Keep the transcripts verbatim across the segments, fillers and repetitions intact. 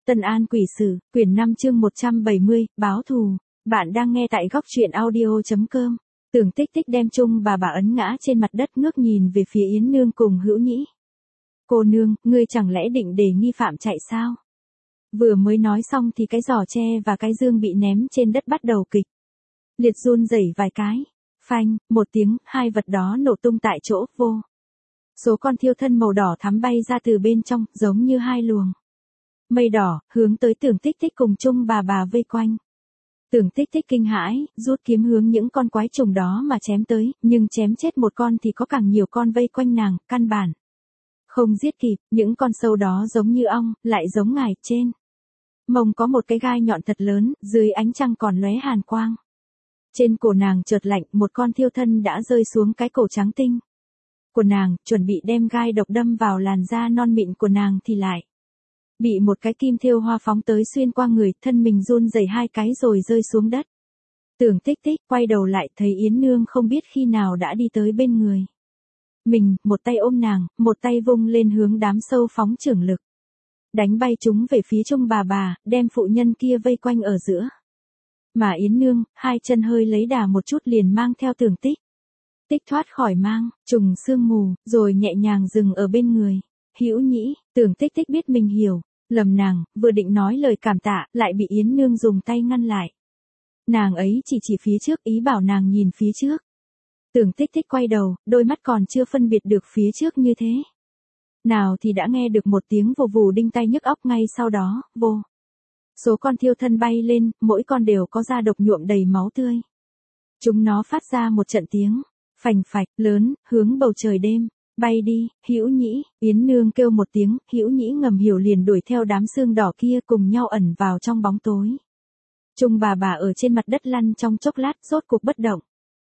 Tân An Quỷ Sử, quyển năm chương một trăm bảy mươi, báo thù. Bạn đang nghe tại góc truyện audio chấm com. Tưởng Tích Tích đem chung bà bà ấn ngã trên mặt đất, ngước nhìn về phía Yến Nương cùng Hữu Nhĩ. Cô nương, ngươi chẳng lẽ định để nghi phạm chạy sao? Vừa mới nói xong thì cái giỏ tre và cái dương bị ném trên đất bắt đầu kịch liệt run rẩy vài cái. Phanh, một tiếng, hai vật đó nổ tung tại chỗ, vô số con thiêu thân màu đỏ thắm bay ra từ bên trong, giống như hai luồng mây đỏ, hướng tới Tưởng Tích Tích cùng chung bà bà vây quanh. Tưởng Tích Tích kinh hãi, rút kiếm hướng những con quái trùng đó mà chém tới, nhưng chém chết một con thì có càng nhiều con vây quanh nàng, căn bản không giết kịp. Những con sâu đó giống như ong, lại giống ngài. Trên mông có một cái gai nhọn thật lớn, dưới ánh trăng còn lóe hàn quang. Trên cổ nàng chợt lạnh, một con thiêu thân đã rơi xuống cái cổ trắng tinh của nàng, chuẩn bị đem gai độc đâm vào làn da non mịn của nàng thì lại bị một cái kim thêu hoa phóng tới xuyên qua người, thân mình run rẩy hai cái rồi rơi xuống đất. Tưởng Tích Tích quay đầu lại, thấy Yến Nương không biết khi nào đã đi tới bên người mình, một tay ôm nàng, một tay vung lên hướng đám sâu phóng trưởng lực, đánh bay chúng về phía chung bà bà, đem phụ nhân kia vây quanh ở giữa. Mà Yến Nương, hai chân hơi lấy đà một chút liền mang theo Tưởng Tích Tích thoát khỏi mang trùng sương mù, rồi nhẹ nhàng dừng ở bên người Hữu Nhĩ. Tưởng Tích Tích biết mình hiểu lầm nàng, vừa định nói lời cảm tạ, lại bị Yến Nương dùng tay ngăn lại. Nàng ấy chỉ chỉ phía trước, ý bảo nàng nhìn phía trước. Tưởng Tích Tích quay đầu, đôi mắt còn chưa phân biệt được phía trước như thế nào thì đã nghe được một tiếng vù vù đinh tai nhức óc, ngay sau đó, vô số con thiêu thân bay lên, mỗi con đều có da độc nhuộm đầy máu tươi. Chúng nó phát ra một trận tiếng phành phạch lớn, hướng bầu trời đêm bay đi. Hữu Nhĩ, Yến Nương kêu một tiếng, Hữu Nhĩ ngầm hiểu liền đuổi theo đám xương đỏ kia cùng nhau ẩn vào trong bóng tối. Chung bà bà ở trên mặt đất lăn trong chốc lát, rốt cục bất động.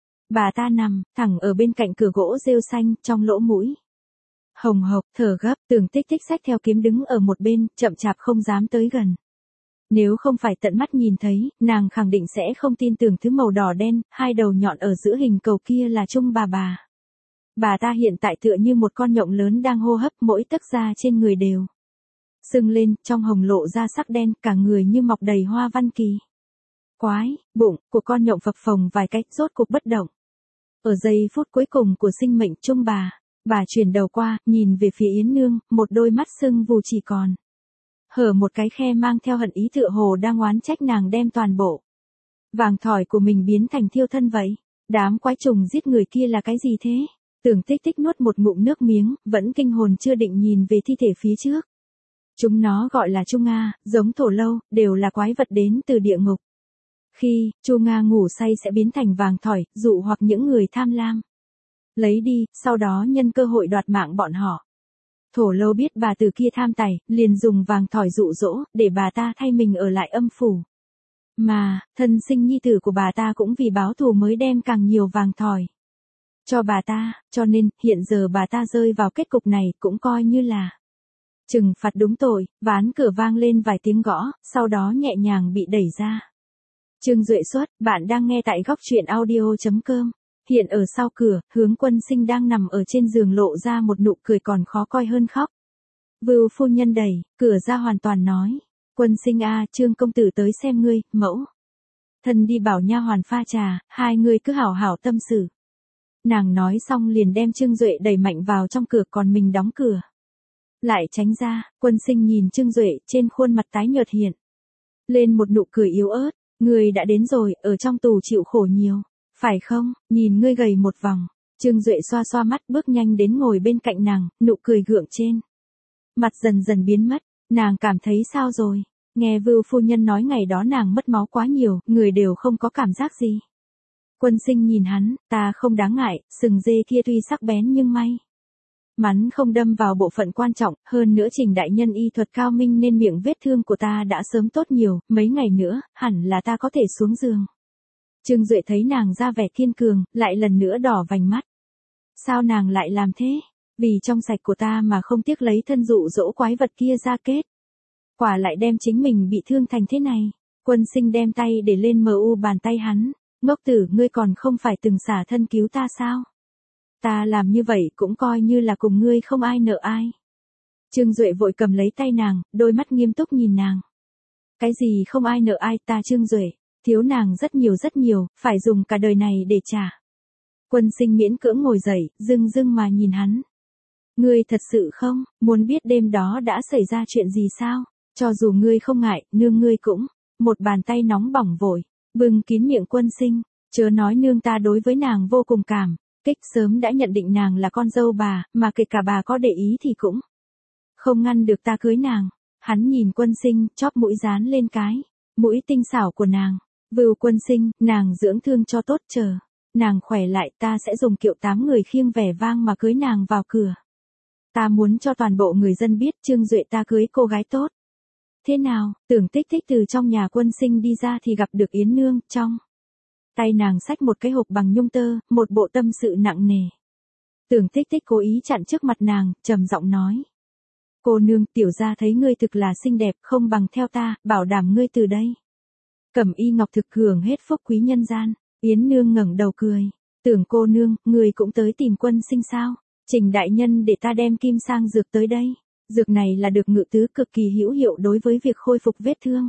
Bà ta nằm thẳng ở bên cạnh cửa gỗ rêu xanh, trong lỗ mũi hồng hộc, thở gấp. Tưởng Tích Tích xách theo kiếm đứng ở một bên, chậm chạp không dám tới gần. Nếu không phải tận mắt nhìn thấy, nàng khẳng định sẽ không tin tưởng thứ màu đỏ đen, hai đầu nhọn ở giữa hình cầu kia là chung bà bà. Bà ta hiện tại tựa như một con nhộng lớn đang hô hấp, mỗi tấc da trên người đều sưng lên, trong hồng lộ ra sắc đen, cả người như mọc đầy hoa văn kỳ quái. Bụng của con nhộng phập phồng vài cách, rốt cục bất động. Ở giây phút cuối cùng của sinh mệnh, chung bà bà chuyển đầu qua, nhìn về phía Yến Nương, một đôi mắt sưng vù chỉ còn hở một cái khe, mang theo hận ý, tựa hồ đang oán trách nàng đem toàn bộ vàng thỏi của mình biến thành thiêu thân vậy. Đám quái trùng giết người kia là cái gì thế? Tưởng Tích Tích nuốt một ngụm nước miếng, vẫn kinh hồn chưa định nhìn về thi thể phía trước. Chúng nó gọi là Chu Nga, giống thổ lâu, đều là quái vật đến từ địa ngục. Khi Chu Nga ngủ say sẽ biến thành vàng thỏi, dụ hoặc những người tham lam lấy đi, sau đó nhân cơ hội đoạt mạng bọn họ. Thổ lâu biết bà từ kia tham tài, liền dùng vàng thỏi dụ dỗ, để bà ta thay mình ở lại âm phủ. Mà, thân sinh nhi tử của bà ta cũng vì báo thù mới đem càng nhiều vàng thỏi cho bà ta, cho nên, hiện giờ bà ta rơi vào kết cục này cũng coi như là trừng phạt đúng tội. Ván cửa vang lên vài tiếng gõ, sau đó nhẹ nhàng bị đẩy ra. Trương Duệ xuất, bạn đang nghe tại góc truyện audio chấm com. Hiện ở sau cửa, Hướng Quân Sinh đang nằm ở trên giường, lộ ra một nụ cười còn khó coi hơn khóc. Vưu phu nhân đẩy cửa ra, hoàn toàn nói: Quân Sinh a, Trương công tử tới xem ngươi. Mẫu thân đi bảo nha hoàn pha trà, hai người cứ hảo hảo tâm sự. Nàng nói xong liền đem Trương Duệ đẩy mạnh vào trong cửa, còn mình đóng cửa lại tránh ra. Quân Sinh nhìn Trương Duệ, trên khuôn mặt tái nhợt hiện lên một nụ cười yếu ớt. Ngươi đã đến rồi, ở trong tù chịu khổ nhiều, phải không? Nhìn ngươi gầy một vòng. Trương Duệ xoa xoa mắt, bước nhanh đến ngồi bên cạnh nàng, nụ cười gượng trên mặt dần dần biến mất. Nàng cảm thấy sao rồi? Nghe Vưu phu nhân nói ngày đó nàng mất máu quá nhiều, người đều không có cảm giác gì. Quân Sinh nhìn hắn, ta không đáng ngại, sừng dê kia tuy sắc bén nhưng may mắn không đâm vào bộ phận quan trọng, hơn nữa Trình đại nhân y thuật cao minh nên miệng vết thương của ta đã sớm tốt nhiều, mấy ngày nữa, hẳn là ta có thể xuống giường. Trương Duệ thấy nàng ra vẻ kiên cường, lại lần nữa đỏ vành mắt. Sao nàng lại làm thế? Vì trong sạch của ta mà không tiếc lấy thân dụ dỗ quái vật kia ra kết quả lại đem chính mình bị thương thành thế này. Quân Sinh đem tay để lên mờ u bàn tay hắn. Ngốc tử, ngươi còn không phải từng xả thân cứu ta sao? Ta làm như vậy cũng coi như là cùng ngươi không ai nợ ai. Trương Duệ vội cầm lấy tay nàng, đôi mắt nghiêm túc nhìn nàng. Cái gì không ai nợ ai, ta Trương Duệ, thiếu nàng rất nhiều rất nhiều, phải dùng cả đời này để trả. Quân Sinh miễn cưỡng ngồi dậy, dưng dưng mà nhìn hắn. Ngươi thật sự không, muốn biết đêm đó đã xảy ra chuyện gì sao? Cho dù ngươi không ngại, nương ngươi cũng. Một bàn tay nóng bỏng vội, bưng kín miệng Quân Sinh, chớ nói nương ta đối với nàng vô cùng cảm kích, sớm đã nhận định nàng là con dâu bà, mà kể cả bà có để ý thì cũng không ngăn được ta cưới nàng. Hắn nhìn Quân Sinh, chóp mũi dán lên cái mũi tinh xảo của nàng. Vưu Quân Sinh, nàng dưỡng thương cho tốt, chờ nàng khỏe lại ta sẽ dùng kiệu tám người khiêng vẻ vang mà cưới nàng vào cửa. Ta muốn cho toàn bộ người dân biết Trương Duệ ta cưới cô gái tốt. Thế nào? Tưởng Tích Tích từ trong nhà Quân Sinh đi ra thì gặp được Yến Nương, trong tay nàng xách một cái hộp bằng nhung tơ, một bộ tâm sự nặng nề. Tưởng Tích Tích cố ý chặn trước mặt nàng, trầm giọng nói. Cô nương, tiểu gia thấy ngươi thực là xinh đẹp, không bằng theo ta, bảo đảm ngươi từ đây cẩm y ngọc thực hưởng hết phúc quý nhân gian. Yến Nương ngẩng đầu cười. Tưởng cô nương, ngươi cũng tới tìm Quân Sinh sao? Trình đại nhân để ta đem kim sang dược tới đây. Dược này là được ngự tứ cực kỳ hữu hiệu đối với việc khôi phục vết thương.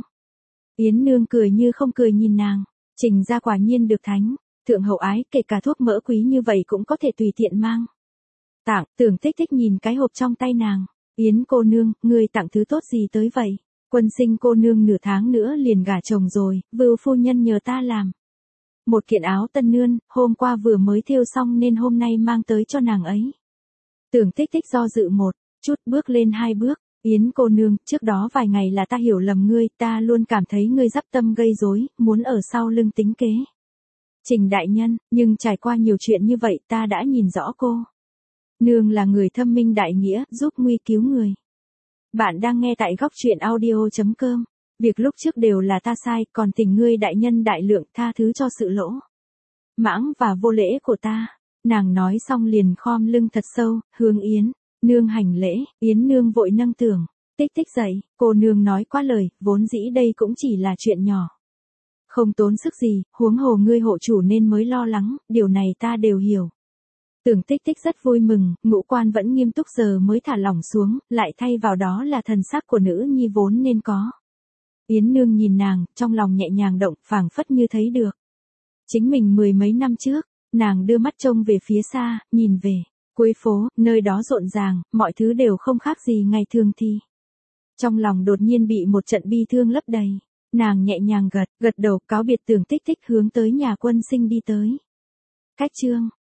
Yến Nương cười như không cười nhìn nàng. Trình gia quả nhiên được thánh thượng hậu ái, kể cả thuốc mỡ quý như vậy cũng có thể tùy tiện mang tặng. Tưởng Tích Tích nhìn cái hộp trong tay nàng. Yến cô nương, ngươi tặng thứ tốt gì tới vậy? Quân Sinh cô nương nửa tháng nữa liền gả chồng rồi, Vưu phu nhân nhờ ta làm một kiện áo tân nương, hôm qua vừa mới thêu xong nên hôm nay mang tới cho nàng ấy. Tưởng Tích Tích do dự một chút, bước lên hai bước. Yến cô nương, trước đó vài ngày là ta hiểu lầm ngươi, ta luôn cảm thấy ngươi dắp tâm gây rối, muốn ở sau lưng tính kế Trình đại nhân, nhưng trải qua nhiều chuyện như vậy ta đã nhìn rõ cô nương là người thâm minh đại nghĩa, giúp nguy cứu người. Bạn đang nghe tại góc truyện audio.com. Việc lúc trước đều là ta sai, còn tình ngươi đại nhân đại lượng, tha thứ cho sự lỗ mãng và vô lễ của ta. Nàng nói xong liền khom lưng thật sâu, hướng Yến Nương hành lễ. Yến Nương vội nâng Tưởng Tích Tích dậy. Cô nương nói quá lời, vốn dĩ đây cũng chỉ là chuyện nhỏ, không tốn sức gì, huống hồ ngươi hộ chủ nên mới lo lắng, điều này ta đều hiểu. Tưởng Tích Tích rất vui mừng, ngũ quan vẫn nghiêm túc giờ mới thả lỏng xuống, lại thay vào đó là thần sắc của nữ nhi vốn nên có. Yến Nương nhìn nàng, trong lòng nhẹ nhàng động, phảng phất như thấy được chính mình mười mấy năm trước. Nàng đưa mắt trông về phía xa, nhìn về cuối phố, nơi đó rộn ràng, mọi thứ đều không khác gì ngày thường thì. Trong lòng đột nhiên bị một trận bi thương lấp đầy. Nàng nhẹ nhàng gật, gật đầu cáo biệt Tưởng Tích Tích hướng tới nhà Quân Sinh đi tới. Cách chương